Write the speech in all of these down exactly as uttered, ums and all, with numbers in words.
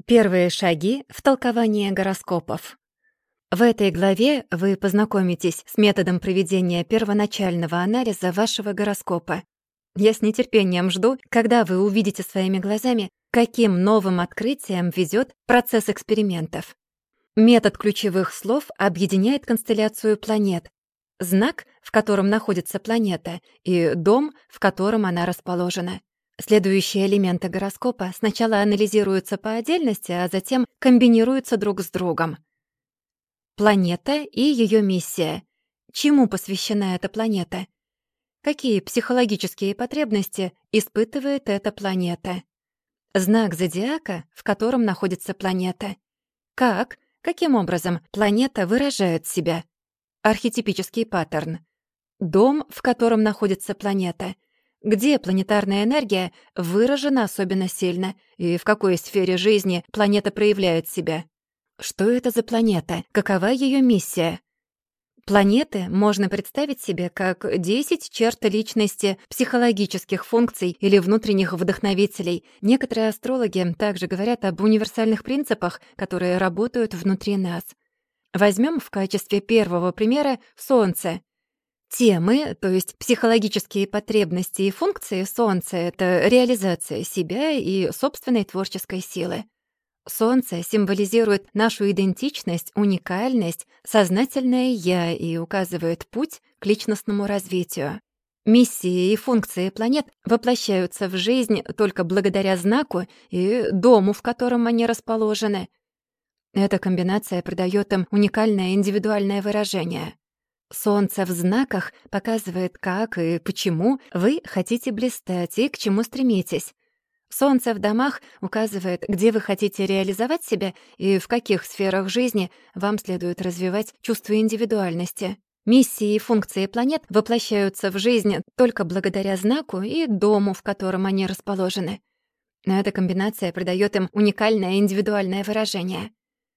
Первые шаги в толковании гороскопов. В этой главе вы познакомитесь с методом проведения первоначального анализа вашего гороскопа. Я с нетерпением жду, когда вы увидите своими глазами, каким новым открытием ведет процесс экспериментов. Метод ключевых слов объединяет констелляцию планет, знак, в котором находится планета, и дом, в котором она расположена. Следующие элементы гороскопа сначала анализируются по отдельности, а затем комбинируются друг с другом. Планета и ее миссия. Чему посвящена эта планета? Какие психологические потребности испытывает эта планета? Знак зодиака, в котором находится планета. Как, каким образом планета выражает себя? Архетипический паттерн. Дом, в котором находится планета. Где планетарная энергия выражена особенно сильно и в какой сфере жизни планета проявляет себя? Что это за планета? Какова ее миссия? Планеты можно представить себе как десять черт личности, психологических функций или внутренних вдохновителей. Некоторые астрологи также говорят об универсальных принципах, которые работают внутри нас. Возьмем в качестве первого примера Солнце. Темы, то есть психологические потребности и функции Солнца — это реализация себя и собственной творческой силы. Солнце символизирует нашу идентичность, уникальность, сознательное «я» и указывает путь к личностному развитию. Миссии и функции планет воплощаются в жизнь только благодаря знаку и дому, в котором они расположены. Эта комбинация придает им уникальное индивидуальное выражение. Солнце в знаках показывает, как и почему вы хотите блистать и к чему стремитесь. Солнце в домах указывает, где вы хотите реализовать себя и в каких сферах жизни вам следует развивать чувство индивидуальности. Миссии и функции планет воплощаются в жизнь только благодаря знаку и дому, в котором они расположены. Эта комбинация придает им уникальное индивидуальное выражение.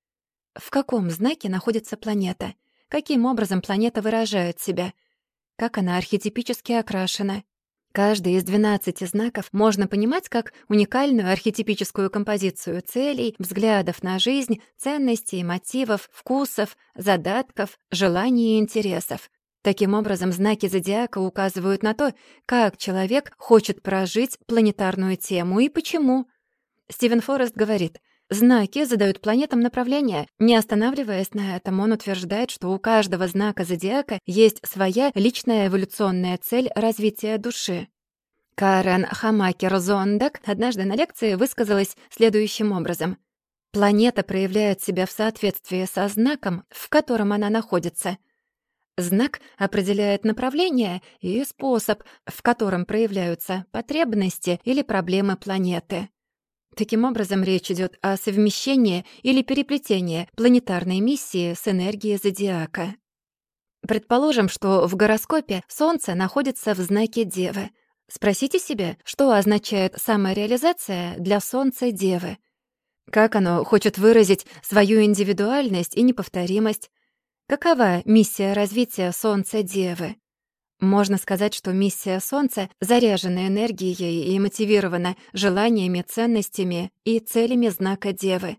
В каком знаке находится планета? Каким образом планета выражает себя? Как она архетипически окрашена? Каждый из двенадцати знаков можно понимать как уникальную архетипическую композицию целей, взглядов на жизнь, ценностей, мотивов, вкусов, задатков, желаний и интересов. Таким образом, знаки зодиака указывают на то, как человек хочет прожить планетарную тему и почему. Стивен Форест говорит, знаки задают планетам направление. Не останавливаясь на этом, он утверждает, что у каждого знака зодиака есть своя личная эволюционная цель развития души. Карен Хамакер-Зондак однажды на лекции высказалась следующим образом. Планета проявляет себя в соответствии со знаком, в котором она находится. Знак определяет направление и способ, в котором проявляются потребности или проблемы планеты. Таким образом, речь идет о совмещении или переплетении планетарной миссии с энергией зодиака. Предположим, что в гороскопе Солнце находится в знаке Девы. Спросите себя, что означает самореализация для Солнца Девы? Как оно хочет выразить свою индивидуальность и неповторимость? Какова миссия развития Солнца Девы? Можно сказать, что миссия Солнца заряжена энергией и мотивирована желаниями, ценностями и целями знака Девы.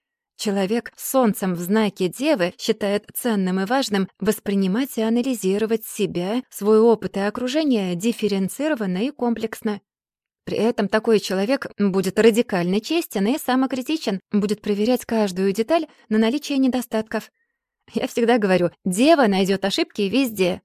Человек с Солнцем в знаке Девы считает ценным и важным воспринимать и анализировать себя, свой опыт и окружение дифференцированно и комплексно. При этом такой человек будет радикально честен и самокритичен, будет проверять каждую деталь на наличие недостатков. Я всегда говорю, Дева найдет ошибки везде.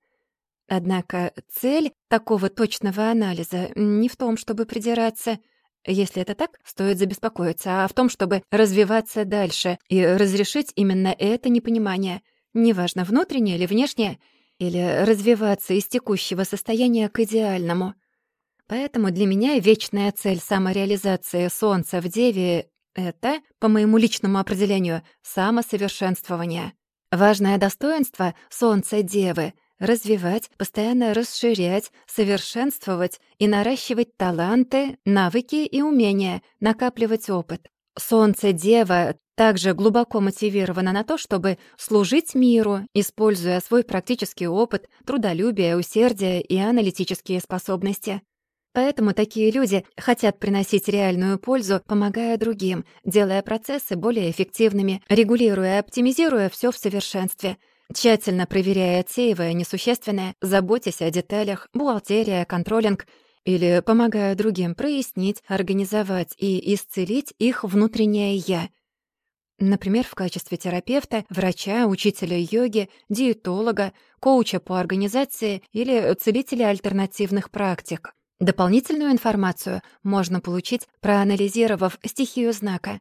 Однако цель такого точного анализа не в том, чтобы придираться. Если это так, стоит забеспокоиться, а в том, чтобы развиваться дальше и разрешить именно это непонимание, неважно, внутреннее или внешнее, или развиваться из текущего состояния к идеальному. Поэтому для меня вечная цель самореализации Солнца в Деве — это, по моему личному определению, самосовершенствование. Важное достоинство Солнца Девы — развивать, постоянно расширять, совершенствовать и наращивать таланты, навыки и умения, накапливать опыт. Солнце-Дева также глубоко мотивировано на то, чтобы служить миру, используя свой практический опыт, трудолюбие, усердие и аналитические способности. Поэтому такие люди хотят приносить реальную пользу, помогая другим, делая процессы более эффективными, регулируя и оптимизируя все в совершенстве, тщательно проверяя, отсеивая несущественное, заботясь о деталях, бухгалтерия, контролинг или помогая другим прояснить, организовать и исцелить их внутреннее «я». Например, в качестве терапевта, врача, учителя йоги, диетолога, коуча по организации или целителя альтернативных практик. Дополнительную информацию можно получить, проанализировав стихию знака.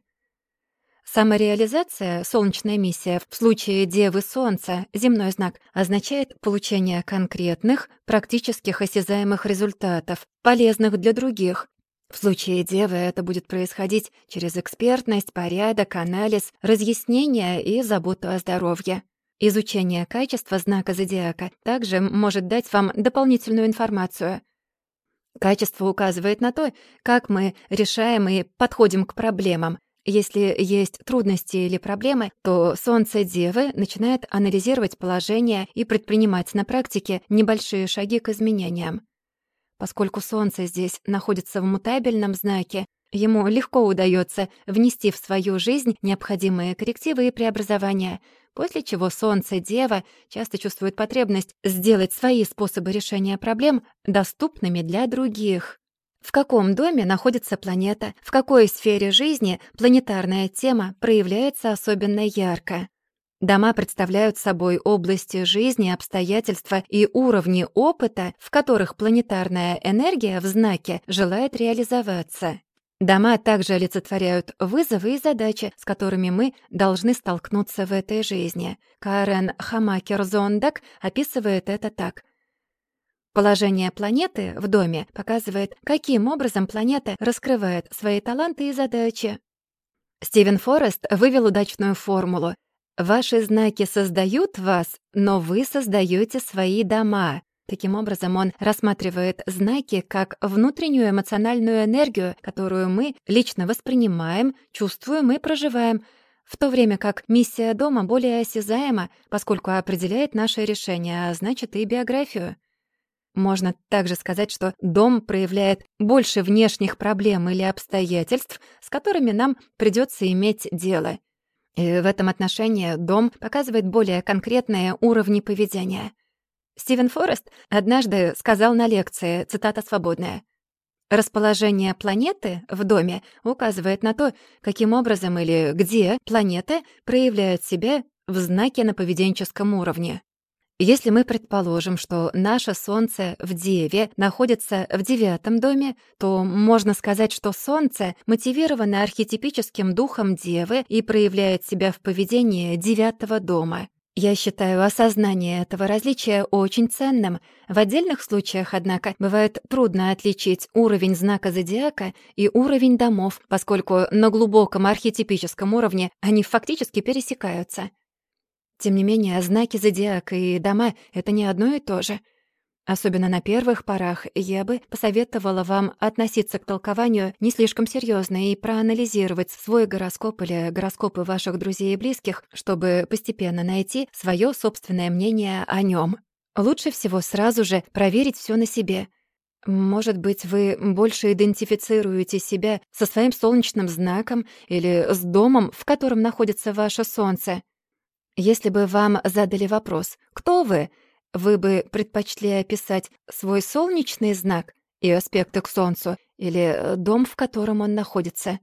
Самореализация, солнечная миссия, в случае Девы Солнца, земной знак, означает получение конкретных, практических осязаемых результатов, полезных для других. В случае Девы это будет происходить через экспертность, порядок, анализ, разъяснение и заботу о здоровье. Изучение качества знака зодиака также может дать вам дополнительную информацию. Качество указывает на то, как мы решаем и подходим к проблемам. Если есть трудности или проблемы, то Солнце Девы начинает анализировать положение и предпринимать на практике небольшие шаги к изменениям. Поскольку Солнце здесь находится в мутабельном знаке, ему легко удается внести в свою жизнь необходимые коррективы и преобразования, после чего Солнце Дева часто чувствует потребность сделать свои способы решения проблем доступными для других. В каком доме находится планета, в какой сфере жизни планетарная тема проявляется особенно ярко. Дома представляют собой области жизни, обстоятельства и уровни опыта, в которых планетарная энергия в знаке желает реализоваться. Дома также олицетворяют вызовы и задачи, с которыми мы должны столкнуться в этой жизни. Карен Хамакер-Зондак описывает это так. Положение планеты в доме показывает, каким образом планета раскрывает свои таланты и задачи. Стивен Форест вывел удачную формулу. Ваши знаки создают вас, но вы создаете свои дома. Таким образом, он рассматривает знаки как внутреннюю эмоциональную энергию, которую мы лично воспринимаем, чувствуем и проживаем, в то время как миссия дома более осязаема, поскольку определяет наше решение, а значит и биографию. Можно также сказать, что дом проявляет больше внешних проблем или обстоятельств, с которыми нам придется иметь дело. И в этом отношении дом показывает более конкретные уровни поведения. Стивен Форест однажды сказал на лекции, цитата свободная, «Расположение планеты в доме указывает на то, каким образом или где планета проявляет себя в знаке на поведенческом уровне». Если мы предположим, что наше Солнце в Деве находится в девятом доме, то можно сказать, что Солнце мотивировано архетипическим духом Девы и проявляет себя в поведении девятого дома. Я считаю осознание этого различия очень ценным. В отдельных случаях, однако, бывает трудно отличить уровень знака зодиака и уровень домов, поскольку на глубоком архетипическом уровне они фактически пересекаются. Тем не менее, знаки зодиака и дома — это не одно и то же. Особенно на первых порах я бы посоветовала вам относиться к толкованию не слишком серьезно и проанализировать свой гороскоп или гороскопы ваших друзей и близких, чтобы постепенно найти свое собственное мнение о нем. Лучше всего сразу же проверить все на себе. Может быть, вы больше идентифицируете себя со своим солнечным знаком или с домом, в котором находится ваше Солнце. Если бы вам задали вопрос «Кто вы?», вы бы предпочли описать свой солнечный знак и аспекты к Солнцу или дом, в котором он находится.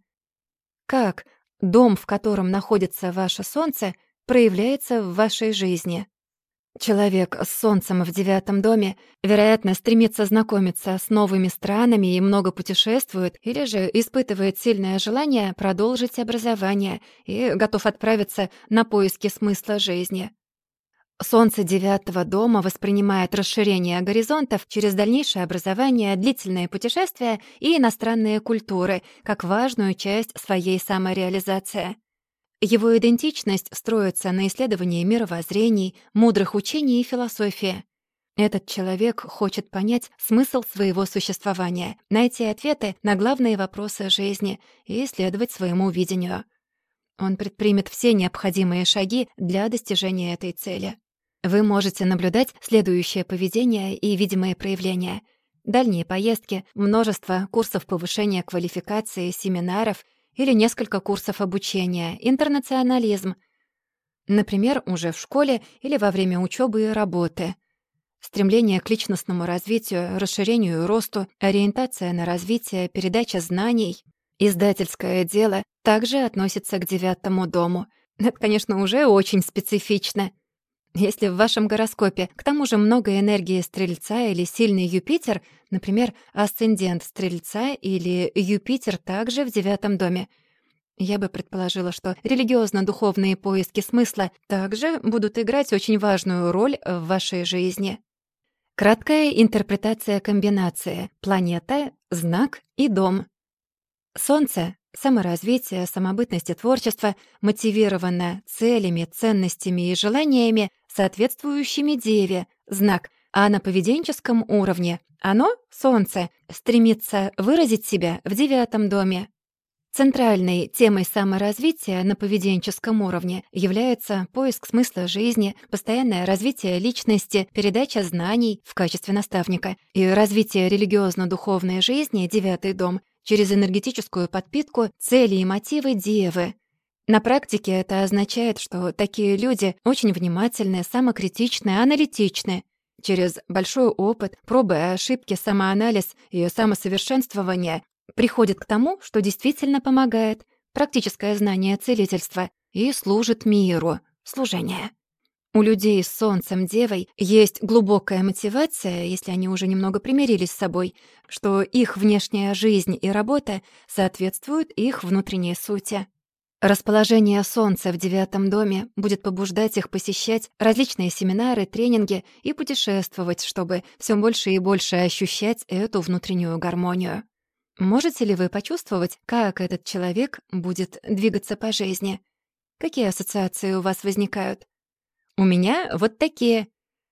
Как дом, в котором находится ваше Солнце, проявляется в вашей жизни? Человек с Солнцем в девятом доме, вероятно, стремится знакомиться с новыми странами и много путешествует, или же испытывает сильное желание продолжить образование и готов отправиться на поиски смысла жизни. Солнце девятого дома воспринимает расширение горизонтов через дальнейшее образование, длительные путешествия и иностранные культуры как важную часть своей самореализации. Его идентичность строится на исследовании мировоззрений, мудрых учений и философии. Этот человек хочет понять смысл своего существования, найти ответы на главные вопросы жизни и исследовать своему видению. Он предпримет все необходимые шаги для достижения этой цели. Вы можете наблюдать следующее поведение и видимые проявления. дальние поездки, множество курсов повышения квалификации, семинаров или несколько курсов обучения, интернационализм. Например, уже в школе или во время учебы и работы. Стремление к личностному развитию, расширению и росту, ориентация на развитие, передача знаний. Издательское дело также относится к девятому дому. Это, конечно, уже очень специфично. Если в вашем гороскопе к тому же много энергии Стрельца или сильный Юпитер, например, асцендент Стрельца или Юпитер также в девятом доме, я бы предположила, что религиозно-духовные поиски смысла также будут играть очень важную роль в вашей жизни. Краткая интерпретация комбинации: планета, знак и дом. Солнце — саморазвитие, самобытность и творчество, мотивировано целями, ценностями и желаниями, соответствующими Деве, знак, а на поведенческом уровне оно, Солнце, стремится выразить себя в девятом доме. Центральной темой саморазвития на поведенческом уровне является поиск смысла жизни, постоянное развитие личности, передача знаний в качестве наставника и развитие религиозно-духовной жизни, девятый дом, через энергетическую подпитку, цели и мотивы Девы. На практике это означает, что такие люди очень внимательны, самокритичны, аналитичны. Через большой опыт, пробы и ошибки, самоанализ и самосовершенствование приходит к тому, что действительно помогает, практическое знание целительства, и служит миру, служение. У людей с Солнцем Девой есть глубокая мотивация, если они уже немного примирились с собой, что их внешняя жизнь и работа соответствуют их внутренней сути. Расположение Солнца в девятом доме будет побуждать их посещать различные семинары, тренинги и путешествовать, чтобы все больше и больше ощущать эту внутреннюю гармонию. Можете ли вы почувствовать, как этот человек будет двигаться по жизни? Какие ассоциации у вас возникают? У меня вот такие.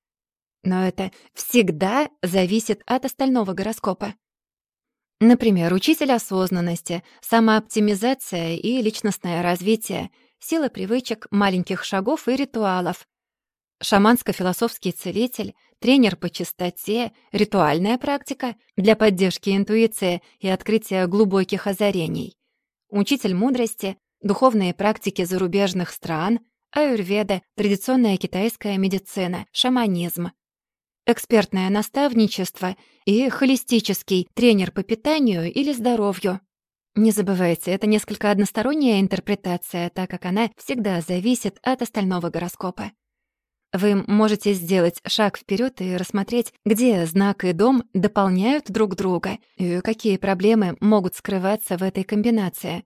Но это всегда зависит от остального гороскопа. Например, учитель осознанности, самооптимизация и личностное развитие, сила привычек, маленьких шагов и ритуалов, шаманско-философский целитель, тренер по чистоте, ритуальная практика для поддержки интуиции и открытия глубоких озарений, учитель мудрости, духовные практики зарубежных стран, аюрведа, традиционная китайская медицина, шаманизм, экспертное наставничество и холистический тренер по питанию или здоровью. Не забывайте, это несколько односторонняя интерпретация, так как она всегда зависит от остального гороскопа. Вы можете сделать шаг вперед и рассмотреть, где знак и дом дополняют друг друга и какие проблемы могут скрываться в этой комбинации.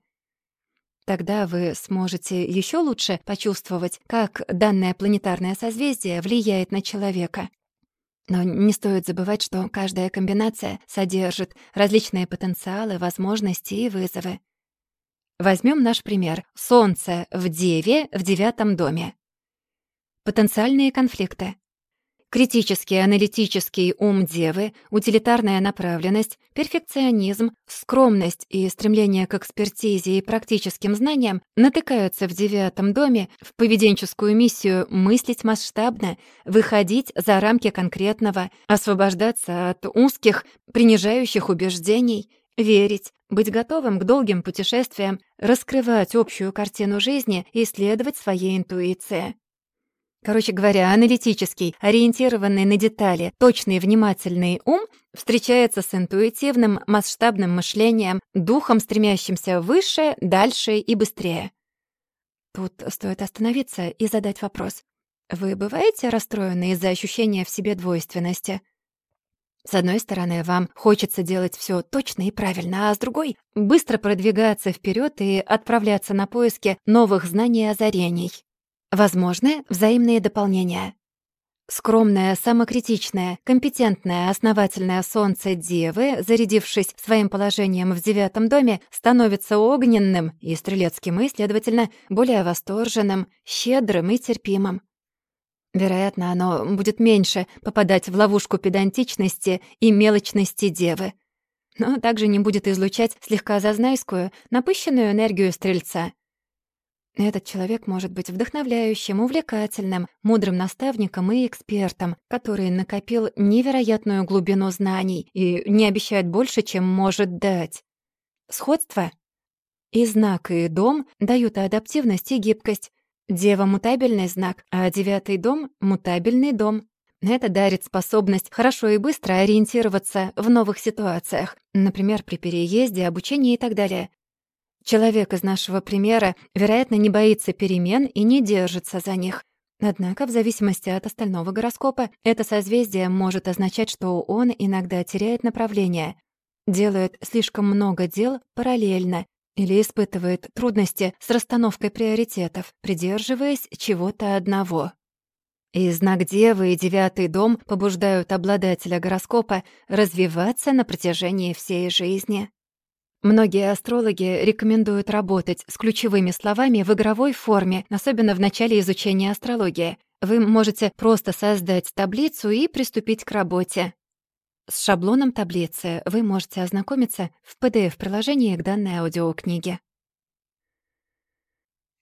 Тогда вы сможете еще лучше почувствовать, как данное планетарное созвездие влияет на человека. Но не стоит забывать, что каждая комбинация содержит различные потенциалы, возможности и вызовы. Возьмем наш пример. Солнце в Деве в девятом доме. Потенциальные конфликты. Критический аналитический ум Девы, утилитарная направленность, перфекционизм, скромность и стремление к экспертизе и практическим знаниям натыкаются в девятом доме в поведенческую миссию мыслить масштабно, выходить за рамки конкретного, освобождаться от узких, принижающих убеждений, верить, быть готовым к долгим путешествиям, раскрывать общую картину жизни и следовать своей интуиции. Короче говоря, аналитический, ориентированный на детали, точный и внимательный ум встречается с интуитивным, масштабным мышлением, духом, стремящимся выше, дальше и быстрее. Тут стоит остановиться и задать вопрос. Вы бываете расстроены из-за ощущения в себе двойственности? С одной стороны, вам хочется делать все точно и правильно, а с другой — быстро продвигаться вперед и отправляться на поиски новых знаний и озарений. Возможны взаимные дополнения. Скромное, самокритичное, компетентное, основательное солнце Девы, зарядившись своим положением в девятом доме, становится огненным и стрелецким, и, следовательно, более восторженным, щедрым и терпимым. Вероятно, оно будет меньше попадать в ловушку педантичности и мелочности Девы, но также не будет излучать слегка зазнайскую, напыщенную энергию Стрельца. Этот человек может быть вдохновляющим, увлекательным, мудрым наставником и экспертом, который накопил невероятную глубину знаний и не обещает больше, чем может дать. Сходство? И знак, и дом дают адаптивность и гибкость. Дева — мутабельный знак, а девятый дом — мутабельный дом. Это дарит способность хорошо и быстро ориентироваться в новых ситуациях, например, при переезде, обучении и так далее. Человек из нашего примера, вероятно, не боится перемен и не держится за них. Однако, в зависимости от остального гороскопа, это созвездие может означать, что он иногда теряет направление, делает слишком много дел параллельно или испытывает трудности с расстановкой приоритетов, придерживаясь чего-то одного. И знак Девы и девятый дом побуждают обладателя гороскопа развиваться на протяжении всей жизни. Многие астрологи рекомендуют работать с ключевыми словами в игровой форме, особенно в начале изучения астрологии. Вы можете просто создать таблицу и приступить к работе. С шаблоном таблицы вы можете ознакомиться в пи ди эф-приложении к данной аудиокниге.